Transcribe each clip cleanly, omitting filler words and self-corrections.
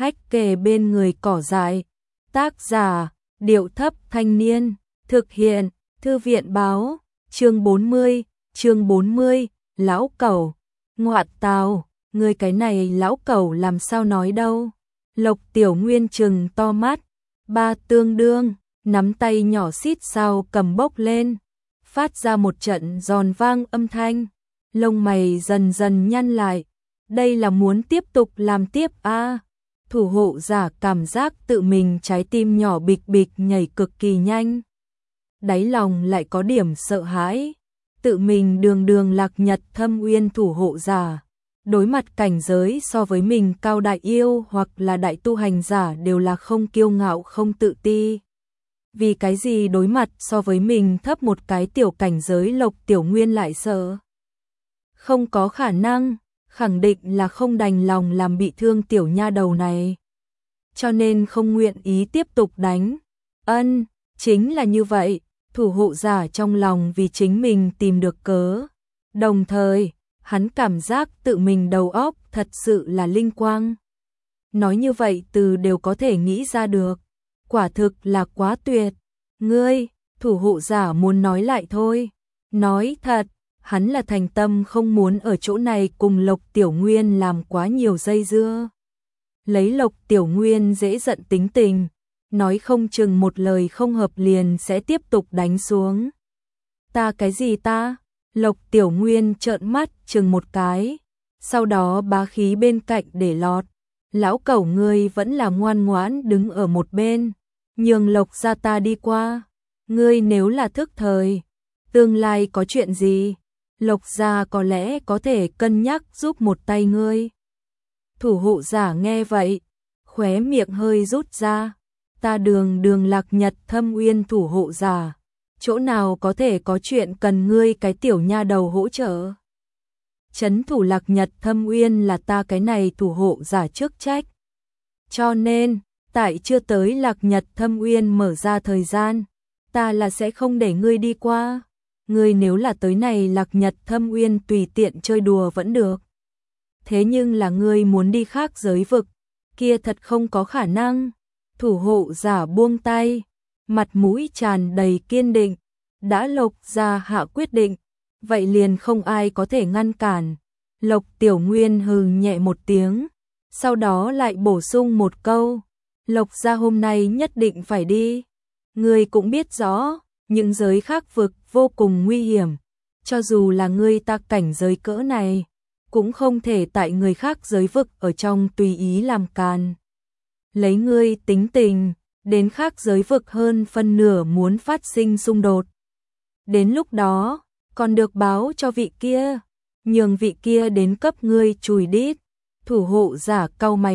hách kề bên người cỏ dại. Tác giả, Điệu Thấp Thanh Niên, thực hiện, Thư viện Báo, chương 40, lão cẩu, ngoạ tào, ngươi cái này lão cẩu làm sao nói đâu. Lộc Tiểu Nguyên trừng to mắt, ba tương đương, nắm tay nhỏ xít sao cầm bốc lên, phát ra một trận giòn vang âm thanh, lông mày dần dần nhăn lại, đây là muốn tiếp tục làm tiếp a. Thủ hộ giả cảm giác tự mình trái tim nhỏ bịch bịch nhảy cực kỳ nhanh. Đáy lòng lại có điểm sợ hãi, tự mình đường Lạc Nhật Thâm Uyên thủ hộ giả. Đối mặt cảnh giới so với mình cao đại yêu hoặc là đại tu hành giả đều là không kiêu ngạo không tự ti. Vì cái gì đối mặt so với mình thấp một cái tiểu cảnh giới Lộc Tiểu Nguyên lại sợ? Không có khả năng, khẳng định là không đành lòng làm bị thương tiểu nha đầu này. Cho nên không nguyện ý tiếp tục đánh. Chính là như vậy, thủ hộ giả trong lòng vì chính mình tìm được cớ. Đồng thời, hắn cảm giác tự mình đầu óc thật sự là linh quang. Nói như vậy từ đều có thể nghĩ ra được. Quả thực là quá tuyệt. Ngươi, thủ hộ giả muốn nói lại thôi. Nói thật, hắn là thành tâm không muốn ở chỗ này cùng Lộc Tiểu Nguyên làm quá nhiều dây dưa. Lấy Lộc Tiểu Nguyên dễ giận tính tình, nói không chừng một lời không hợp liền sẽ tiếp tục đánh xuống. Ta cái gì ta? Lộc Tiểu Nguyên trợn mắt chừng một cái, sau đó bá khí bên cạnh để lọt. Lão cẩu ngươi vẫn là ngoan ngoãn đứng ở một bên, nhường Lộc gia ta đi qua. Ngươi nếu là thức thời, tương lai có chuyện gì, Lộc gia có lẽ có thể cân nhắc giúp một tay ngươi. Thủ hộ giả nghe vậy, khóe miệng hơi rút ra. Ta đường Lạc Nhật Thâm Uyên thủ hộ giả, chỗ nào có thể có chuyện cần ngươi cái tiểu nha đầu hỗ trợ. Trấn thủ Lạc Nhật Thâm Uyên là ta cái này thủ hộ giả chức trách. Cho nên, tại chưa tới Lạc Nhật Thâm Uyên mở ra thời gian, ta là sẽ không để ngươi đi qua. Ngươi nếu là tới này Lạc Nhật Thâm Uyên tùy tiện chơi đùa vẫn được. Thế nhưng là ngươi muốn đi khác giới vực, kia thật không có khả năng. Thủ hộ giả buông tay, mặt mũi tràn đầy kiên định, đã Lộc gia hạ quyết định, vậy liền không ai có thể ngăn cản. Lộc Tiểu Nguyên hừ nhẹ một tiếng, sau đó lại bổ sung một câu, Lộc gia hôm nay nhất định phải đi. Ngươi cũng biết rõ, những giới khác vực vô cùng nguy hiểm, cho dù là ngươi ta cảnh giới cỡ này, cũng không thể tại người khác giới vực ở trong tùy ý làm càn. Lấy ngươi tính tình, đến khác giới vực hơn phân nửa muốn phát sinh xung đột. Đến lúc đó, còn được báo cho vị kia, nhường vị kia đến cấp ngươi chùi đít. Thủ hộ giả cau mày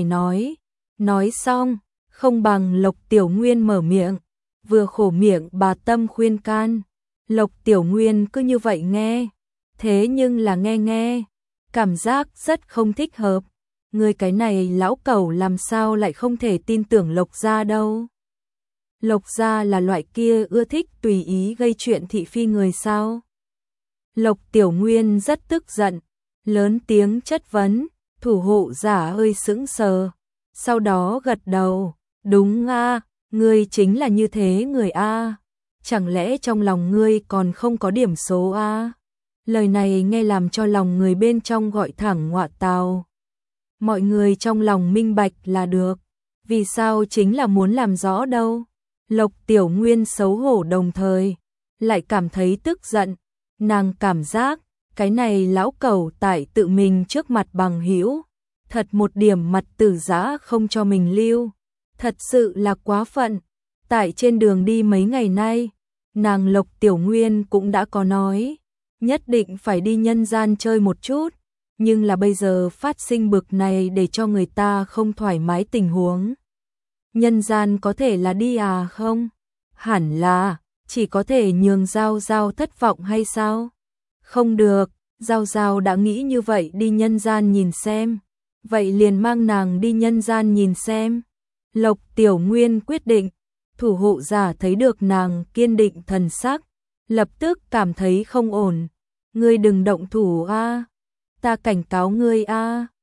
nói xong, không bằng Lộc Tiểu Nguyên mở miệng, vừa khổ miệng bà tâm khuyên can. Lộc Tiểu Nguyên cứ như vậy nghe, thế nhưng là nghe, cảm giác rất không thích hợp. Người cái này lão cẩu làm sao lại không thể tin tưởng Lộc gia đâu. Lộc gia là loại kia ưa thích tùy ý gây chuyện thị phi người sao. Lộc Tiểu Nguyên rất tức giận, lớn tiếng chất vấn, thủ hộ giả hơi sững sờ, sau đó gật đầu, đúng a, ngươi chính là như thế người a, chẳng lẽ trong lòng ngươi còn không có điểm số a? Lời này nghe làm cho lòng người bên trong gọi thẳng ngoạ tào. Mọi người trong lòng minh bạch là được, vì sao chính là muốn làm rõ đâu. Lộc Tiểu Nguyên xấu hổ đồng thời, lại cảm thấy tức giận, nàng cảm giác, cái này lão cẩu tại tự mình trước mặt bằng hữu, thật một điểm mặt tử giã không cho mình lưu, thật sự là quá phận. Tại trên đường đi mấy ngày nay, nàng Lộc Tiểu Nguyên cũng đã có nói, nhất định phải đi nhân gian chơi một chút. Nhưng là bây giờ phát sinh bực này để cho người ta không thoải mái tình huống. Nhân gian có thể là đi à không? Hẳn là, chỉ có thể nhường Giao Giao thất vọng hay sao? Không được, Giao Giao đã nghĩ như vậy đi nhân gian nhìn xem. Vậy liền mang nàng đi nhân gian nhìn xem. Lộc Tiểu Nguyên quyết định, thủ hộ giả thấy được nàng kiên định thần sắc, lập tức cảm thấy không ổn. Ngươi đừng động thủ a. Ta cảnh cáo ngươi a.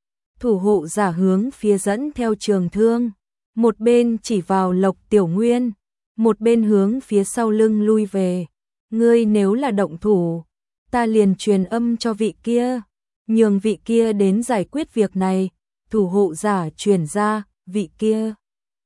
Thủ hộ giả hướng phía dẫn theo trường thương, một bên chỉ vào Lộc Tiểu Nguyên, một bên hướng phía sau lưng lui về. Ngươi nếu là động thủ, ta liền truyền âm cho vị kia, nhường vị kia đến giải quyết việc này. Thủ hộ giả truyền ra, vị kia.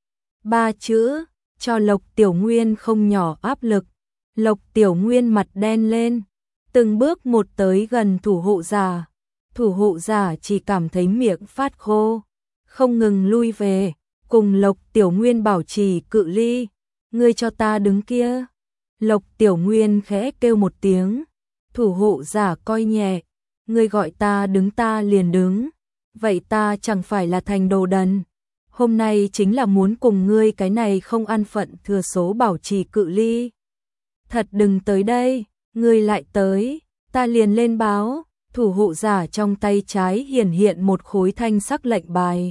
Ba chữ, cho Lộc Tiểu Nguyên không nhỏ áp lực. Lộc Tiểu Nguyên mặt đen lên, từng bước một tới gần thủ hộ giả. Thủ hộ giả chỉ cảm thấy miệng phát khô, không ngừng lui về, cùng Lộc Tiểu Nguyên bảo trì cự ly. Ngươi cho ta đứng kia. Lộc Tiểu Nguyên khẽ kêu một tiếng, thủ hộ giả coi nhẹ, ngươi gọi ta đứng ta liền đứng, vậy ta chẳng phải là thành đồ đần. Hôm nay chính là muốn cùng ngươi cái này không ăn phận thừa số bảo trì cự ly. Thật đừng tới đây, ngươi lại tới, ta liền lên báo. Thủ hộ giả trong tay trái hiển hiện một khối thanh sắc lệnh bài.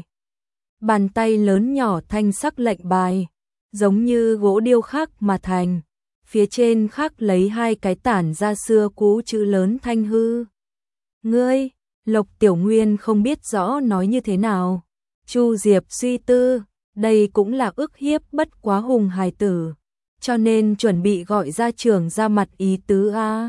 Bàn tay lớn nhỏ thanh sắc lệnh bài, giống như gỗ điêu khắc mà thành. Phía trên khắc lấy hai cái tản ra xưa cũ chữ lớn Thanh Hư. Ngươi, Lộc Tiểu Nguyên không biết rõ nói như thế nào. Chu Diệp suy tư, đây cũng là ức hiếp bất quá hùng hài tử, cho nên chuẩn bị gọi gia trưởng ra mặt ý tứ a.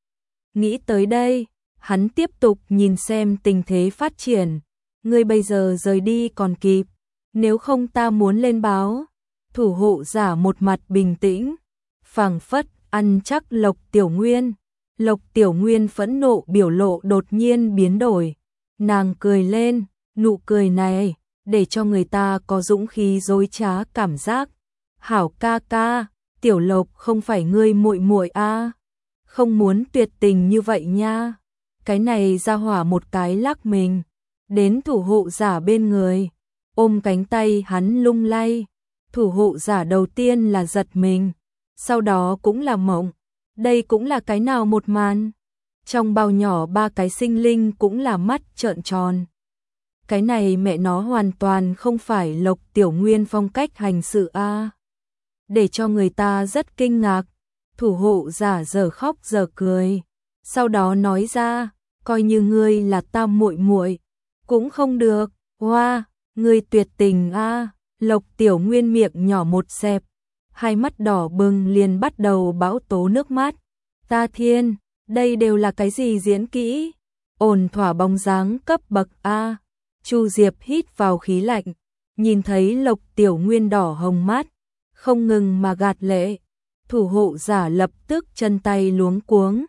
Nghĩ tới đây, hắn tiếp tục nhìn xem tình thế phát triển. Ngươi bây giờ rời đi còn kịp, nếu không ta muốn lên báo. Thủ hộ giả một mặt bình tĩnh, phảng phất ăn chắc Lộc Tiểu Nguyên. Lộc Tiểu Nguyên phẫn nộ biểu lộ đột nhiên biến đổi. Nàng cười lên, nụ cười này để cho người ta có dũng khí dối trá cảm giác. Hảo ca ca, Tiểu Lộc không phải ngươi muội muội a, không muốn tuyệt tình như vậy nha. Cái này ra hỏa một cái lắc mình, đến thủ hộ giả bên người, ôm cánh tay hắn lung lay. Thủ hộ giả đầu tiên là giật mình, sau đó cũng là mộng. Đây cũng là cái nào một màn. Trong bao nhỏ ba cái sinh linh cũng là mắt trợn tròn. Cái này mẹ nó hoàn toàn không phải Lộc Tiểu Nguyên phong cách hành sự a, để cho người ta rất kinh ngạc. Thủ hộ giả giờ khóc giờ cười, sau đó nói ra, coi như ngươi là ta muội muội cũng không được. Hoa, ngươi tuyệt tình a. Lộc Tiểu Nguyên miệng nhỏ một xẹp, hai mắt đỏ bừng liền bắt đầu bão tố nước mắt. Ta thiên, đây đều là cái gì diễn kỹ? Ổn thỏa bóng dáng cấp bậc a. Chu Diệp hít vào khí lạnh, nhìn thấy Lộc Tiểu Nguyên đỏ hồng mắt, không ngừng mà gạt lệ. Thủ hộ giả lập tức chân tay luống cuống.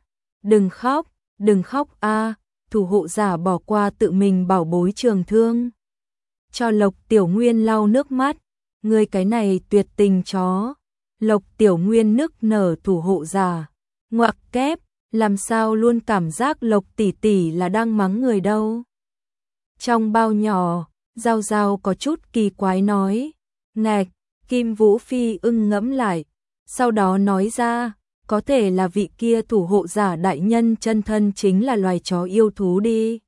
Đừng khóc a. Thủ hộ giả bỏ qua tự mình bảo bối trường thương, cho Lộc Tiểu Nguyên lau nước mắt. Ngươi cái này tuyệt tình chó. Lộc Tiểu Nguyên nức nở. Thủ hộ giả ngoặc kép, làm sao luôn cảm giác Lộc tỷ tỷ là đang mắng người đâu. Trong bao nhỏ, Giao Giao có chút kỳ quái nói. Ngạch, Kim Vũ Phi ưng ngẫm lại, sau đó nói ra, có thể là vị kia thủ hộ giả đại nhân chân thân chính là loài chó yêu thú đi.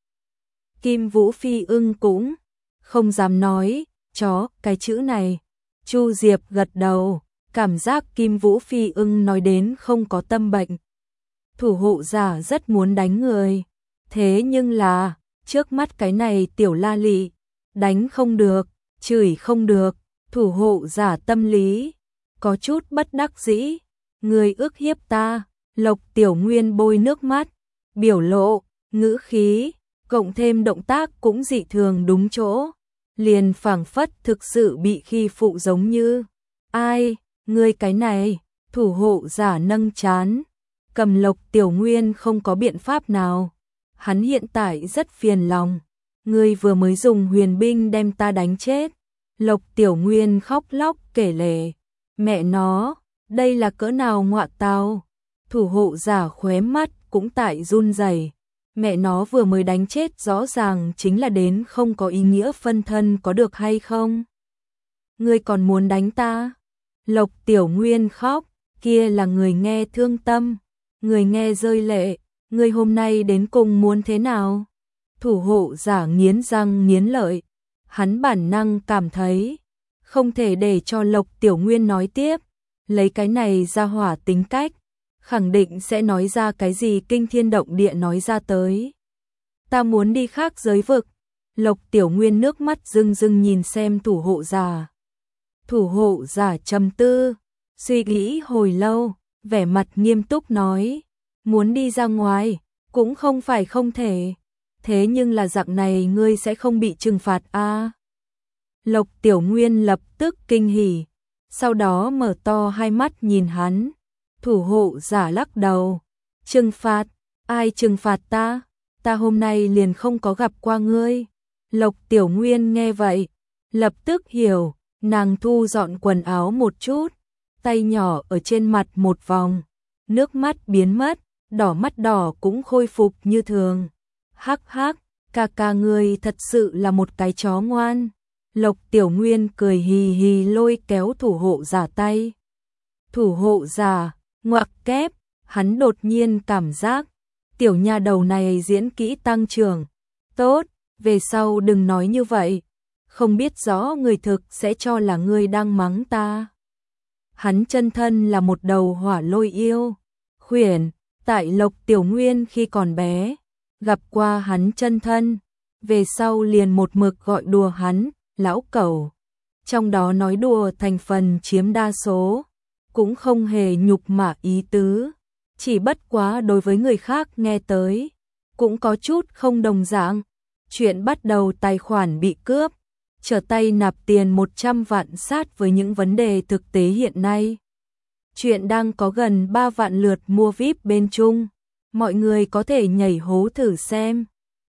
Kim Vũ Phi ưng cũng không dám nói chó cái chữ này. Chu Diệp gật đầu, cảm giác Kim Vũ Phi ưng nói đến không có tâm bệnh. Thủ hộ giả rất muốn đánh người, thế nhưng là trước mắt cái này tiểu la lị, đánh không được, chửi không được. Thủ hộ giả tâm lý có chút bất đắc dĩ. Người ức hiếp ta. Lộc Tiểu Nguyên bôi nước mắt, biểu lộ, ngữ khí, cộng thêm động tác cũng dị thường đúng chỗ, liền phảng phất thực sự bị khi phụ giống như. Ai, ngươi cái này. Thủ hộ giả nâng trán, cầm Lộc Tiểu Nguyên không có biện pháp nào. Hắn hiện tại rất phiền lòng. Ngươi vừa mới dùng huyền binh đem ta đánh chết. Lộc Tiểu Nguyên khóc lóc kể lể. Mẹ nó, đây là cỡ nào ngọa tào. Thủ hộ giả khóe mắt cũng tại run rẩy. Mẹ nó vừa mới đánh chết rõ ràng chính là đến không có ý nghĩa phân thân có được hay không? Ngươi còn muốn đánh ta? Lộc Tiểu Nguyên khóc, kia là người nghe thương tâm, người nghe rơi lệ. Ngươi hôm nay đến cùng muốn thế nào? Thủ hộ giả nghiến răng nghiến lợi. Hắn bản năng cảm thấy không thể để cho Lộc Tiểu Nguyên nói tiếp. Lấy cái này ra hỏa tính cách, khẳng định sẽ nói ra cái gì kinh thiên động địa nói ra tới. Ta muốn đi khác giới vực. Lộc Tiểu Nguyên nước mắt rưng rưng nhìn xem thủ hộ giả. Thủ hộ giả trầm tư, suy nghĩ hồi lâu, vẻ mặt nghiêm túc nói, muốn đi ra ngoài, cũng không phải không thể. Thế nhưng là dạng này ngươi sẽ không bị trừng phạt a. Lộc Tiểu Nguyên lập tức kinh hỉ, sau đó mở to hai mắt nhìn hắn. Thủ hộ giả lắc đầu, trừng phạt, ai trừng phạt ta? Ta hôm nay liền không có gặp qua ngươi. Lộc Tiểu Nguyên nghe vậy, lập tức hiểu, nàng thu dọn quần áo một chút, tay nhỏ ở trên mặt một vòng, nước mắt biến mất, đỏ mắt đỏ cũng khôi phục như thường. Hắc hắc, ca ca ngươi thật sự là một cái chó ngoan. Lộc Tiểu Nguyên cười hì hì lôi kéo thủ hộ giả tay. Thủ hộ giả, ngoặc kép, hắn đột nhiên cảm giác, tiểu nha đầu này diễn kỹ tăng trưởng. Tốt, về sau đừng nói như vậy, không biết rõ người thực sẽ cho là ngươi đang mắng ta. Hắn chân thân là một đầu hỏa lôi yêu. Khuyển, tại Lộc Tiểu Nguyên khi còn bé, gặp qua hắn chân thân, về sau liền một mực gọi đùa hắn, lão cẩu. Trong đó nói đùa thành phần chiếm đa số, cũng không hề nhục mạ ý tứ, chỉ bất quá đối với người khác nghe tới, cũng có chút không đồng dạng. Chuyện bắt đầu tài khoản bị cướp, trở tay nạp tiền 100 vạn sát với những vấn đề thực tế hiện nay. Chuyện đang có gần 3 vạn lượt mua VIP bên Trung, mọi người có thể nhảy hố thử xem.